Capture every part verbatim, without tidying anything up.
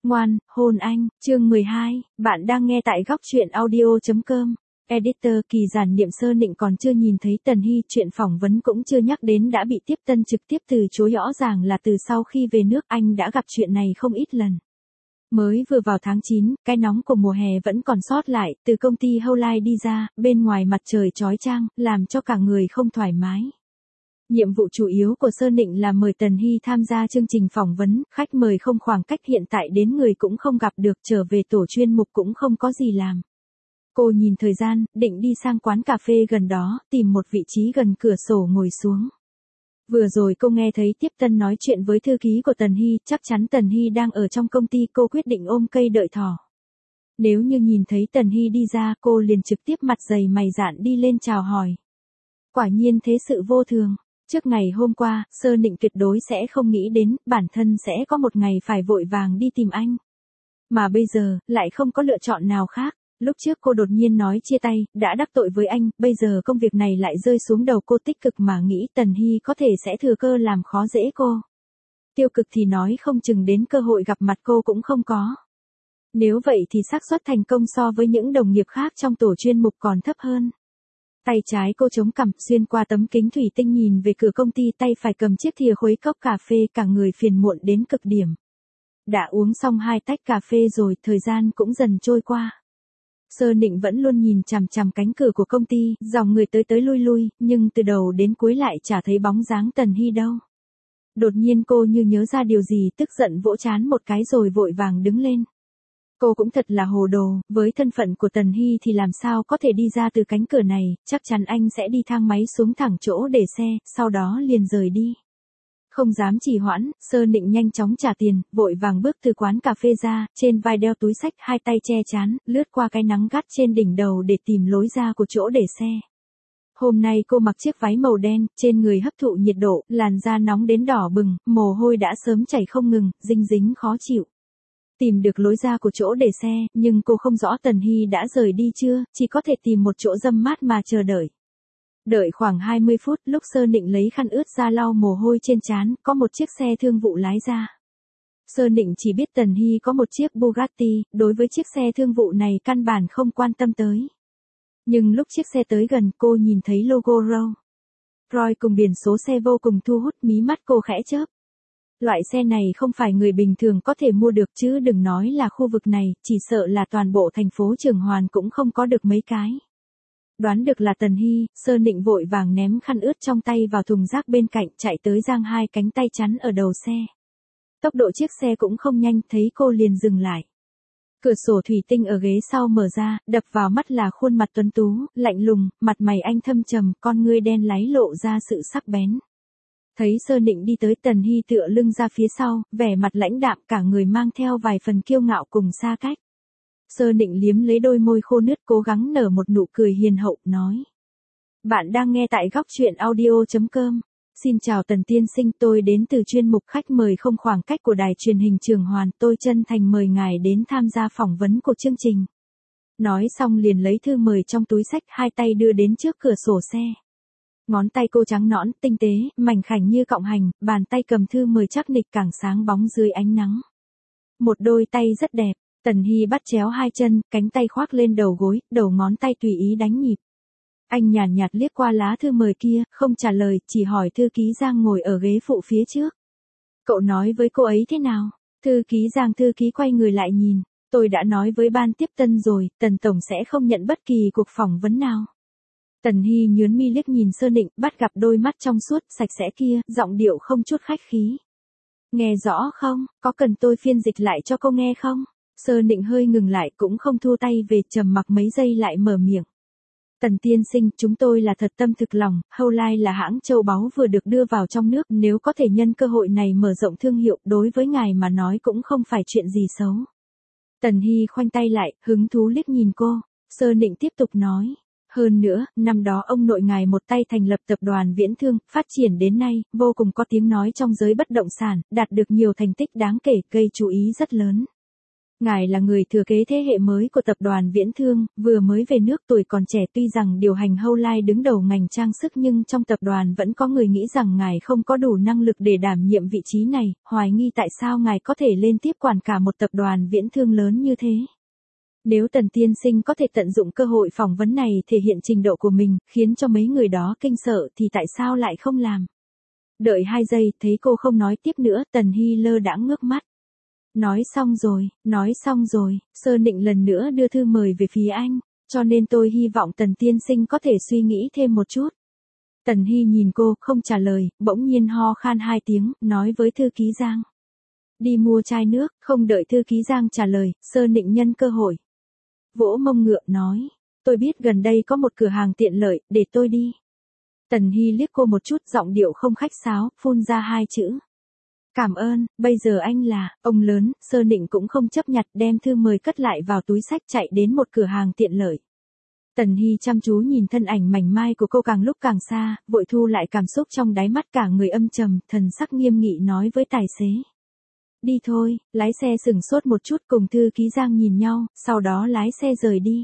Ngoan, hôn anh, chương mười hai, bạn đang nghe tại góc truyện audio chấm com. Editor kỳ giản niệm Sơ Nịnh còn chưa nhìn thấy Tần Hy, chuyện phỏng vấn cũng chưa nhắc đến đã bị tiếp tân trực tiếp từ chối, rõ ràng là từ sau khi về nước anh đã gặp chuyện này không ít lần. Mới vừa vào tháng chín, cái nóng của mùa hè vẫn còn sót lại, từ công ty Howline đi ra, bên ngoài mặt trời chói chang, làm cho cả người không thoải mái. Nhiệm vụ chủ yếu của Sơ Nịnh là mời Tần Hy tham gia chương trình phỏng vấn, khách mời không, khoảng cách hiện tại đến người cũng không gặp được, trở về tổ chuyên mục cũng không có gì làm. Cô nhìn thời gian, định đi sang quán cà phê gần đó, tìm một vị trí gần cửa sổ ngồi xuống. Vừa rồi cô nghe thấy tiếp tân nói chuyện với thư ký của Tần Hy, chắc chắn Tần Hy đang ở trong công ty, cô quyết định ôm cây đợi thỏ. Nếu như nhìn thấy Tần Hy đi ra, cô liền trực tiếp mặt dày mày dạn đi lên chào hỏi. Quả nhiên thế sự vô thường. Trước ngày hôm qua, Sơ Nịnh tuyệt đối sẽ không nghĩ đến, bản thân sẽ có một ngày phải vội vàng đi tìm anh. Mà bây giờ, lại không có lựa chọn nào khác. Lúc trước cô đột nhiên nói chia tay, đã đắc tội với anh, bây giờ công việc này lại rơi xuống đầu cô, tích cực mà nghĩ Tần Hy có thể sẽ thừa cơ làm khó dễ cô. Tiêu cực thì nói không chừng đến cơ hội gặp mặt cô cũng không có. Nếu vậy thì xác suất thành công so với những đồng nghiệp khác trong tổ chuyên mục còn thấp hơn. Tay trái cô chống cằm, xuyên qua tấm kính thủy tinh nhìn về cửa công ty, tay phải cầm chiếc thìa khuấy cốc cà phê, cả người phiền muộn đến cực điểm. Đã uống xong hai tách cà phê rồi, thời gian cũng dần trôi qua. Sơ Nịnh vẫn luôn nhìn chằm chằm cánh cửa của công ty, dòng người tới tới lui lui, nhưng từ đầu đến cuối lại chả thấy bóng dáng Tần Hy đâu. Đột nhiên cô như nhớ ra điều gì, tức giận vỗ trán một cái rồi vội vàng đứng lên. Cô cũng thật là hồ đồ, với thân phận của Tần Hy thì làm sao có thể đi ra từ cánh cửa này, chắc chắn anh sẽ đi thang máy xuống thẳng chỗ để xe, sau đó liền rời đi. Không dám trì hoãn, Sơ Nịnh nhanh chóng trả tiền, vội vàng bước từ quán cà phê ra, trên vai đeo túi xách, hai tay che trán, lướt qua cái nắng gắt trên đỉnh đầu để tìm lối ra của chỗ để xe. Hôm nay cô mặc chiếc váy màu đen, trên người hấp thụ nhiệt độ, làn da nóng đến đỏ bừng, mồ hôi đã sớm chảy không ngừng, dinh dính khó chịu. Tìm được lối ra của chỗ để xe, nhưng cô không rõ Tần Hy đã rời đi chưa, chỉ có thể tìm một chỗ râm mát mà chờ đợi. Đợi khoảng hai mươi phút, lúc Sơ Nịnh lấy khăn ướt ra lau mồ hôi trên trán, có một chiếc xe thương vụ lái ra. Sơ Nịnh chỉ biết Tần Hy có một chiếc Bugatti, đối với chiếc xe thương vụ này căn bản không quan tâm tới. Nhưng lúc chiếc xe tới gần, cô nhìn thấy logo Rolls Royce cùng biển số xe vô cùng thu hút, mí mắt cô khẽ chớp. Loại xe này không phải người bình thường có thể mua được, chứ đừng nói là khu vực này, chỉ sợ là toàn bộ thành phố Trường Hoàn cũng không có được mấy cái. Đoán được là Tần Hy, Sơ Nịnh vội vàng ném khăn ướt trong tay vào thùng rác bên cạnh, chạy tới giang hai cánh tay chắn ở đầu xe. Tốc độ chiếc xe cũng không nhanh, thấy cô liền dừng lại. Cửa sổ thủy tinh ở ghế sau mở ra, đập vào mắt là khuôn mặt tuấn tú, lạnh lùng, mặt mày anh thâm trầm, con ngươi đen láy lộ ra sự sắc bén. Thấy Sơ Nịnh đi tới, Tần Hy tựa lưng ra phía sau, vẻ mặt lãnh đạm, cả người mang theo vài phần kiêu ngạo cùng xa cách. Sơ Nịnh liếm lấy đôi môi khô nứt, cố gắng nở một nụ cười hiền hậu, nói. Bạn đang nghe tại góc truyện audio chấm com. Xin chào Tần tiên sinh, tôi đến từ chuyên mục khách mời không khoảng cách của đài truyền hình Trường Hoàn, tôi chân thành mời ngài đến tham gia phỏng vấn của chương trình. Nói xong liền lấy thư mời trong túi xách, hai tay đưa đến trước cửa sổ xe. Ngón tay cô trắng nõn, tinh tế, mảnh khảnh như cọng hành, bàn tay cầm thư mời chắc nịch càng sáng bóng dưới ánh nắng. Một đôi tay rất đẹp. Tần Hy bắt chéo hai chân, cánh tay khoác lên đầu gối, đầu ngón tay tùy ý đánh nhịp. Anh nhàn nhạt liếc qua lá thư mời kia, không trả lời, chỉ hỏi thư ký Giang ngồi ở ghế phụ phía trước. Cậu nói với cô ấy thế nào? Thư ký Giang thư ký quay người lại nhìn. Tôi đã nói với ban tiếp tân rồi, Tần Tổng sẽ không nhận bất kỳ cuộc phỏng vấn nào. Tần Hy nhướng mi liếc nhìn Sơ Nịnh, bắt gặp đôi mắt trong suốt, sạch sẽ kia, giọng điệu không chút khách khí. Nghe rõ không? Có cần tôi phiên dịch lại cho cô nghe không? Sơ Nịnh hơi ngừng lại, cũng không thua tay về, trầm mặc mấy giây lại mở miệng. Tần tiên sinh, chúng tôi là thật tâm thực lòng, Howline là hãng châu báu vừa được đưa vào trong nước, nếu có thể nhân cơ hội này mở rộng thương hiệu, đối với ngài mà nói cũng không phải chuyện gì xấu. Tần Hy khoanh tay lại, hứng thú liếc nhìn cô. Sơ Nịnh tiếp tục nói. Hơn nữa, năm đó ông nội ngài một tay thành lập tập đoàn Viễn Thương, phát triển đến nay, vô cùng có tiếng nói trong giới bất động sản, đạt được nhiều thành tích đáng kể, gây chú ý rất lớn. Ngài là người thừa kế thế hệ mới của tập đoàn Viễn Thương, vừa mới về nước tuổi còn trẻ tuy rằng điều hành Howline đứng đầu ngành trang sức nhưng trong tập đoàn vẫn có người nghĩ rằng ngài không có đủ năng lực để đảm nhiệm vị trí này, hoài nghi tại sao ngài có thể lên tiếp quản cả một tập đoàn Viễn Thương lớn như thế. Nếu Tần tiên sinh có thể tận dụng cơ hội phỏng vấn này thể hiện trình độ của mình, khiến cho mấy người đó kinh sợ thì tại sao lại không làm? Đợi hai giây, thấy cô không nói tiếp nữa, Tần Hy lơ đãng ngước mắt. Nói xong rồi, nói xong rồi, Sơ Nịnh lần nữa đưa thư mời về phía anh, cho nên tôi hy vọng Tần tiên sinh có thể suy nghĩ thêm một chút. Tần Hy nhìn cô, không trả lời, bỗng nhiên ho khan hai tiếng, nói với thư ký Giang. Đi mua chai nước, không đợi thư ký Giang trả lời, Sơ Nịnh nhân cơ hội. Vỗ mông ngựa nói, tôi biết gần đây có một cửa hàng tiện lợi, để tôi đi. Tần Hy liếc cô một chút, giọng điệu không khách sáo, phun ra hai chữ. Cảm ơn, bây giờ anh là, ông lớn, Sơ Nịnh cũng không chấp nhặt đem thư mời cất lại vào túi sách chạy đến một cửa hàng tiện lợi. Tần Hy chăm chú nhìn thân ảnh mảnh mai của cô càng lúc càng xa, vội thu lại cảm xúc trong đáy mắt cả người âm trầm, thần sắc nghiêm nghị nói với tài xế. Đi thôi, lái xe sừng sốt một chút cùng thư ký Giang nhìn nhau, sau đó lái xe rời đi.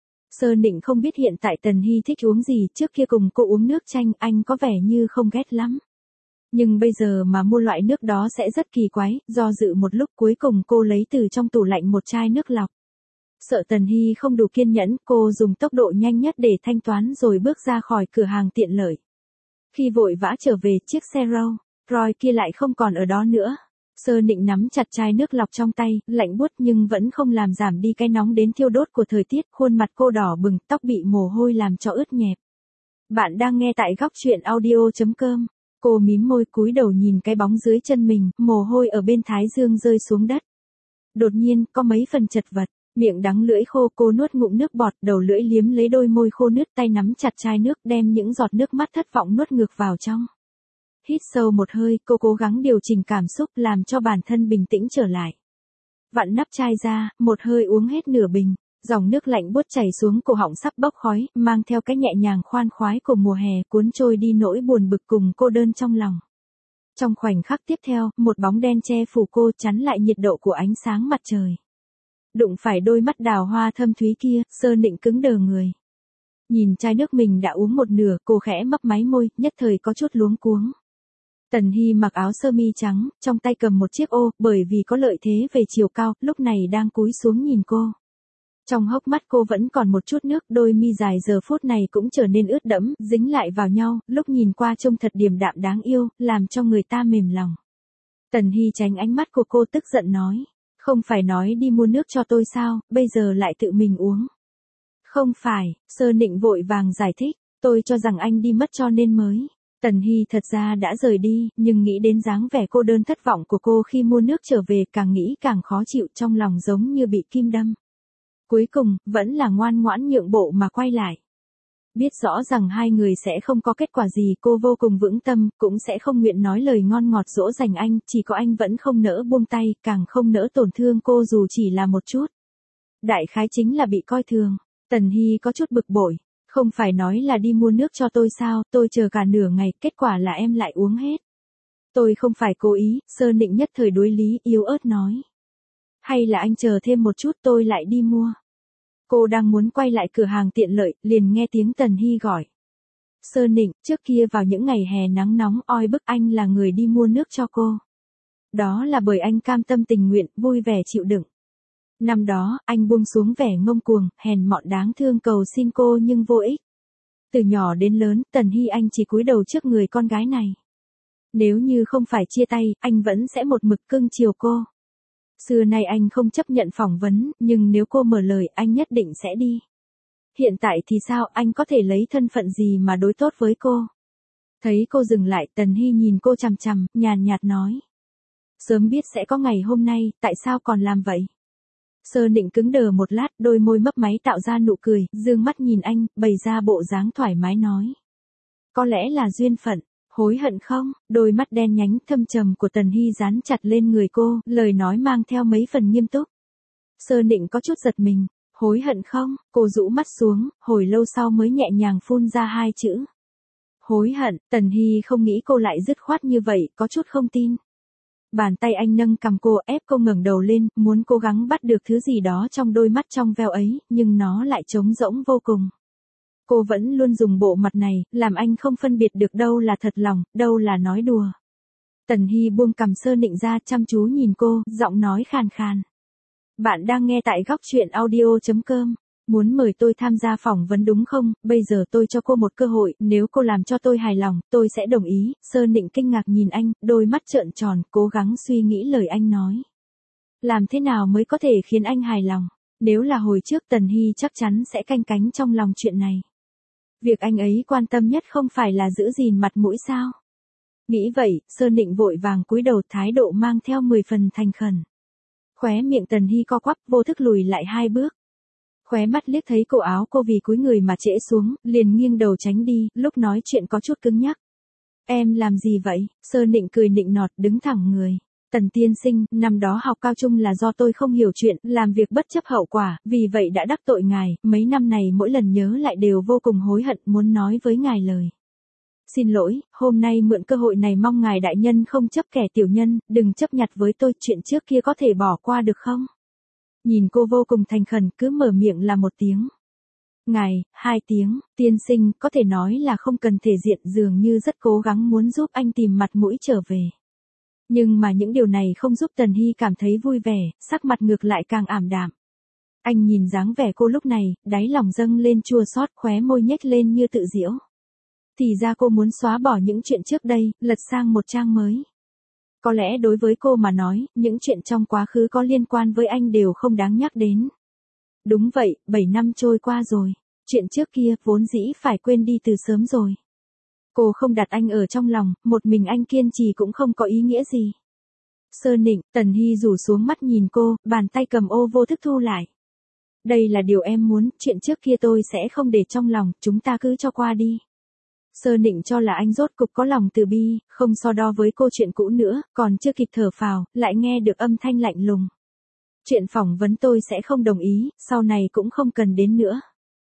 Sơ Nịnh không biết hiện tại Tần Hy thích uống gì, trước kia cùng cô uống nước chanh anh có vẻ như không ghét lắm. Nhưng bây giờ mà mua loại nước đó sẽ rất kỳ quái, do dự một lúc cuối cùng cô lấy từ trong tủ lạnh một chai nước lọc. Sợ Tần Hy không đủ kiên nhẫn, cô dùng tốc độ nhanh nhất để thanh toán rồi bước ra khỏi cửa hàng tiện lợi. Khi vội vã trở về, chiếc xe Rolls Royce kia lại không còn ở đó nữa. Sơ Nịnh nắm chặt chai nước lọc trong tay, lạnh buốt nhưng vẫn không làm giảm đi cái nóng đến thiêu đốt của thời tiết, khuôn mặt cô đỏ bừng, tóc bị mồ hôi làm cho ướt nhẹp. Bạn đang nghe tại góc truyện audio chấm com. Cô mím môi cúi đầu nhìn cái bóng dưới chân mình, mồ hôi ở bên thái dương rơi xuống đất. Đột nhiên, có mấy phần chật vật, miệng đắng lưỡi khô, cô nuốt ngụm nước bọt, đầu lưỡi liếm lấy đôi môi khô nứt, tay nắm chặt chai nước đem những giọt nước mắt thất vọng nuốt ngược vào trong. Hít sâu một hơi, cô cố gắng điều chỉnh cảm xúc làm cho bản thân bình tĩnh trở lại. Vặn nắp chai ra, một hơi uống hết nửa bình. Dòng nước lạnh buốt chảy xuống cổ họng sắp bốc khói, mang theo cái nhẹ nhàng khoan khoái của mùa hè cuốn trôi đi nỗi buồn bực cùng cô đơn trong lòng. Trong khoảnh khắc tiếp theo, một bóng đen che phủ cô chắn lại nhiệt độ của ánh sáng mặt trời. Đụng phải đôi mắt đào hoa thâm thúy kia, Sơ Nịnh cứng đờ người. Nhìn chai nước mình đã uống một nửa, cô khẽ mấp máy môi, nhất thời có chút luống cuống. Tần Hy mặc áo sơ mi trắng, trong tay cầm một chiếc ô, bởi vì có lợi thế về chiều cao, lúc này đang cúi xuống nhìn cô. Trong hốc mắt cô vẫn còn một chút nước, đôi mi dài giờ phút này cũng trở nên ướt đẫm, dính lại vào nhau, lúc nhìn qua trông thật điềm đạm đáng yêu, làm cho người ta mềm lòng. Tần Hy tránh ánh mắt của cô tức giận nói, không phải nói đi mua nước cho tôi sao, bây giờ lại tự mình uống. Không phải, Sơ Nịnh vội vàng giải thích, tôi cho rằng anh đi mất cho nên mới. Tần Hy thật ra đã rời đi, nhưng nghĩ đến dáng vẻ cô đơn thất vọng của cô khi mua nước trở về, càng nghĩ càng khó chịu, trong lòng giống như bị kim đâm. Cuối cùng, vẫn là ngoan ngoãn nhượng bộ mà quay lại. Biết rõ rằng hai người sẽ không có kết quả gì, cô vô cùng vững tâm, cũng sẽ không nguyện nói lời ngon ngọt dỗ dành anh, chỉ có anh vẫn không nỡ buông tay, càng không nỡ tổn thương cô dù chỉ là một chút. Đại khái chính là bị coi thường. Tần Hy có chút bực bội. Không phải nói là đi mua nước cho tôi sao, tôi chờ cả nửa ngày, kết quả là em lại uống hết. Tôi không phải cố ý, Sơ Nịnh nhất thời đối lý, yếu ớt nói. Hay là anh chờ thêm một chút tôi lại đi mua. Cô đang muốn quay lại cửa hàng tiện lợi, liền nghe tiếng Tần Hy gọi. Sơ Nịnh, trước kia vào những ngày hè nắng nóng oi bức anh là người đi mua nước cho cô. Đó là bởi anh cam tâm tình nguyện, vui vẻ chịu đựng. Năm đó, anh buông xuống vẻ ngông cuồng, hèn mọn đáng thương cầu xin cô nhưng vô ích. Từ nhỏ đến lớn, Tần Hy anh chỉ cúi đầu trước người con gái này. Nếu như không phải chia tay, anh vẫn sẽ một mực cưng chiều cô. Xưa nay anh không chấp nhận phỏng vấn, nhưng nếu cô mở lời anh nhất định sẽ đi. Hiện tại thì sao, anh có thể lấy thân phận gì mà đối tốt với cô? Thấy cô dừng lại, Tần Hy nhìn cô chằm chằm, nhàn nhạt nói. Sớm biết sẽ có ngày hôm nay, tại sao còn làm vậy? Sơ Nịnh cứng đờ một lát, đôi môi mấp máy tạo ra nụ cười, dương mắt nhìn anh, bày ra bộ dáng thoải mái nói. Có lẽ là duyên phận, hối hận không? Đôi mắt đen nhánh thâm trầm của Tần Hy dán chặt lên người cô, lời nói mang theo mấy phần nghiêm túc. Sơ Nịnh có chút giật mình, hối hận không? Cô rũ mắt xuống, hồi lâu sau mới nhẹ nhàng phun ra hai chữ. Hối hận, Tần Hy không nghĩ cô lại dứt khoát như vậy, có chút không tin. Bàn tay anh nâng cằm cô, ép cô ngẩng đầu lên, muốn cố gắng bắt được thứ gì đó trong đôi mắt trong veo ấy, nhưng nó lại trống rỗng vô cùng. Cô vẫn luôn dùng bộ mặt này, làm anh không phân biệt được đâu là thật lòng, đâu là nói đùa. Tần Hy buông cằm Sơ Nịnh ra, chăm chú nhìn cô, giọng nói khàn khàn. Bạn đang nghe tại góc truyện audio chấm com. Muốn mời tôi tham gia phỏng vấn đúng không? Bây giờ tôi cho cô một cơ hội, nếu cô làm cho tôi hài lòng, tôi sẽ đồng ý. Sơ Nịnh kinh ngạc nhìn anh, đôi mắt trợn tròn, cố gắng suy nghĩ lời anh nói. Làm thế nào mới có thể khiến anh hài lòng? Nếu là hồi trước Tần Hy chắc chắn sẽ canh cánh trong lòng chuyện này. Việc anh ấy quan tâm nhất không phải là giữ gìn mặt mũi sao? Nghĩ vậy, Sơ Nịnh vội vàng cúi đầu, thái độ mang theo mười phần thành khẩn. Khóe miệng Tần Hy co quắp, vô thức lùi lại hai bước. Khóe mắt liếc thấy cổ áo cô vì cúi người mà trễ xuống, liền nghiêng đầu tránh đi, lúc nói chuyện có chút cứng nhắc. Em làm gì vậy? Sơ Nịnh cười nịnh nọt, đứng thẳng người. Tần tiên sinh, năm đó học cao trung là do tôi không hiểu chuyện, làm việc bất chấp hậu quả, vì vậy đã đắc tội ngài, mấy năm này mỗi lần nhớ lại đều vô cùng hối hận, muốn nói với ngài lời. Xin lỗi, hôm nay mượn cơ hội này mong ngài đại nhân không chấp kẻ tiểu nhân, đừng chấp nhặt với tôi, chuyện trước kia có thể bỏ qua được không? Nhìn cô vô cùng thành khẩn, cứ mở miệng là một tiếng. Ngài, hai tiếng, tiên sinh, có thể nói là không cần thể diện, dường như rất cố gắng muốn giúp anh tìm mặt mũi trở về. Nhưng mà những điều này không giúp Tần Hy cảm thấy vui vẻ, sắc mặt ngược lại càng ảm đạm. Anh nhìn dáng vẻ cô lúc này, đáy lòng dâng lên chua xót, khóe môi nhếch lên như tự giễu. Thì ra cô muốn xóa bỏ những chuyện trước đây, lật sang một trang mới. Có lẽ đối với cô mà nói, những chuyện trong quá khứ có liên quan với anh đều không đáng nhắc đến. Đúng vậy, bảy năm trôi qua rồi. Chuyện trước kia vốn dĩ phải quên đi từ sớm rồi. Cô không đặt anh ở trong lòng, một mình anh kiên trì cũng không có ý nghĩa gì. Sơ Nịnh, Tần Hy rủ xuống mắt nhìn cô, bàn tay cầm ô vô thức thu lại. Đây là điều em muốn, chuyện trước kia tôi sẽ không để trong lòng, chúng ta cứ cho qua đi. Sơ Nịnh cho là anh rốt cục có lòng từ bi, không so đo với cô chuyện cũ nữa, còn chưa kịp thở phào, lại nghe được âm thanh lạnh lùng. Chuyện phỏng vấn tôi sẽ không đồng ý, sau này cũng không cần đến nữa.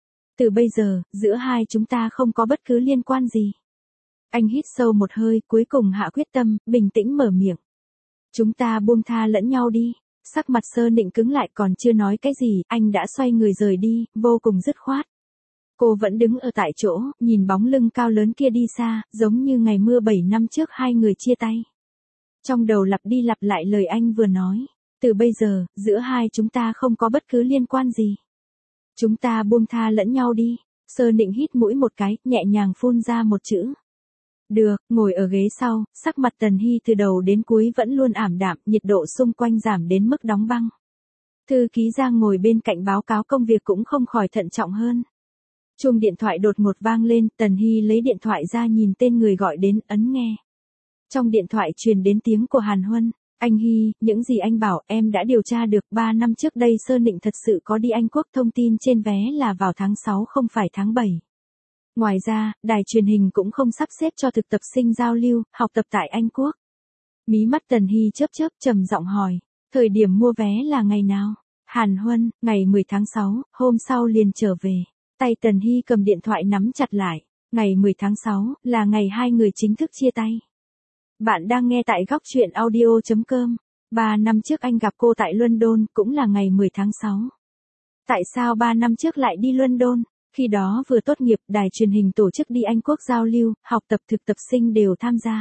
Từ bây giờ, giữa hai chúng ta không có bất cứ liên quan gì. Anh hít sâu một hơi, cuối cùng hạ quyết tâm, bình tĩnh mở miệng. Chúng ta buông tha lẫn nhau đi. Sắc mặt Sơ Nịnh cứng lại, còn chưa nói cái gì, anh đã xoay người rời đi, vô cùng dứt khoát. Cô vẫn đứng ở tại chỗ, nhìn bóng lưng cao lớn kia đi xa, giống như ngày mưa bảy năm trước hai người chia tay. Trong đầu lặp đi lặp lại lời anh vừa nói. Từ bây giờ, giữa hai chúng ta không có bất cứ liên quan gì. Chúng ta buông tha lẫn nhau đi. Sơ Nịnh hít mũi một cái, nhẹ nhàng phun ra một chữ. Được, ngồi ở ghế sau, sắc mặt Tần Hy từ đầu đến cuối vẫn luôn ảm đạm, nhiệt độ xung quanh giảm đến mức đóng băng. Thư ký Giang ngồi bên cạnh báo cáo công việc cũng không khỏi thận trọng hơn. Chuông điện thoại đột ngột vang lên, Tần Hy lấy điện thoại ra nhìn tên người gọi đến, ấn nghe. Trong điện thoại truyền đến tiếng của Hàn Huân. Anh Hy, những gì anh bảo em đã điều tra được, ba năm trước đây Sơ Nịnh thật sự có đi Anh Quốc, thông tin trên vé là vào tháng sáu không phải tháng bảy. Ngoài ra, đài truyền hình cũng không sắp xếp cho thực tập sinh giao lưu, học tập tại Anh Quốc. Mí mắt Tần Hy chớp chớp, trầm giọng hỏi, thời điểm mua vé là ngày nào? Hàn Huân, ngày mười tháng sáu, hôm sau liền trở về. Tay Tần Hy cầm điện thoại nắm chặt lại, ngày mười tháng sáu, là ngày hai người chính thức chia tay. Bạn đang nghe tại góc truyện audio chấm com. Ba năm trước anh gặp cô tại London, cũng là ngày mười tháng sáu. Tại sao ba năm trước lại đi London? Khi đó vừa tốt nghiệp, đài truyền hình tổ chức đi Anh Quốc giao lưu, học tập thực tập sinh đều tham gia.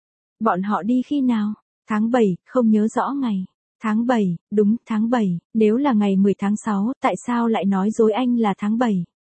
Bọn họ đi khi nào? Tháng bảy, không nhớ rõ ngày. Tháng bảy, đúng, tháng bảy, nếu là ngày mười tháng sáu, tại sao lại nói dối anh là tháng bảy?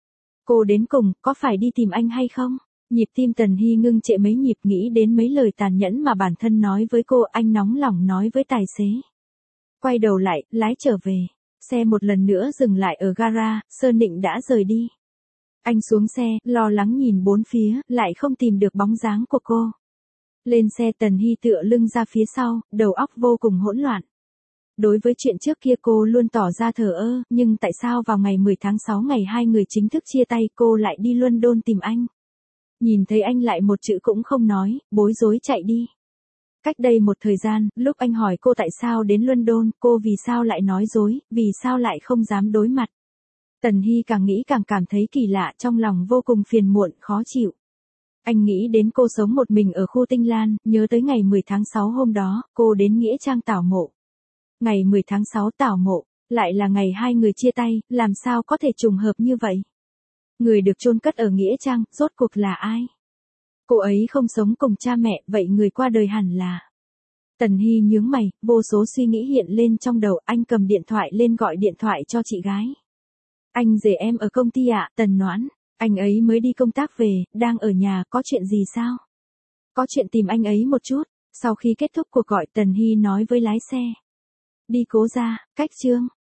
Cô đến cùng, có phải đi tìm anh hay không? Nhịp tim Tần Hy ngưng trệ mấy nhịp, nghĩ đến mấy lời tàn nhẫn mà bản thân nói với cô, anh nóng lòng nói với tài xế. Quay đầu lại, lái trở về. Xe một lần nữa dừng lại ở gara, Sơ Nịnh đã rời đi. Anh xuống xe, lo lắng nhìn bốn phía, lại không tìm được bóng dáng của cô. Lên xe Tần Hy tựa lưng ra phía sau, đầu óc vô cùng hỗn loạn. Đối với chuyện trước kia cô luôn tỏ ra thờ ơ, nhưng tại sao vào ngày mười tháng sáu ngày hai người chính thức chia tay cô lại đi London tìm anh? Nhìn thấy anh lại một chữ cũng không nói, bối rối chạy đi. Cách đây một thời gian, lúc anh hỏi cô tại sao đến London, cô vì sao lại nói dối, vì sao lại không dám đối mặt. Tần Hy càng nghĩ càng cảm thấy kỳ lạ, trong lòng vô cùng phiền muộn, khó chịu. Anh nghĩ đến cô sống một mình ở khu Tinh Lan, nhớ tới ngày mười tháng sáu hôm đó, cô đến Nghĩa Trang tảo mộ. Ngày mười tháng sáu tảo mộ, lại là ngày hai người chia tay, làm sao có thể trùng hợp như vậy? Người được chôn cất ở Nghĩa Trang, rốt cuộc là ai? Cô ấy không sống cùng cha mẹ, vậy người qua đời hẳn là... Tần Hy nhướng mày, vô số suy nghĩ hiện lên trong đầu, anh cầm điện thoại lên gọi điện thoại cho chị gái. Anh rể em ở công ty ạ, Tần Noãn, anh ấy mới đi công tác về, đang ở nhà, có chuyện gì sao? Có chuyện tìm anh ấy một chút. Sau khi kết thúc cuộc gọi, Tần Hy nói với lái xe. Đi Cố Gia, cách Trương.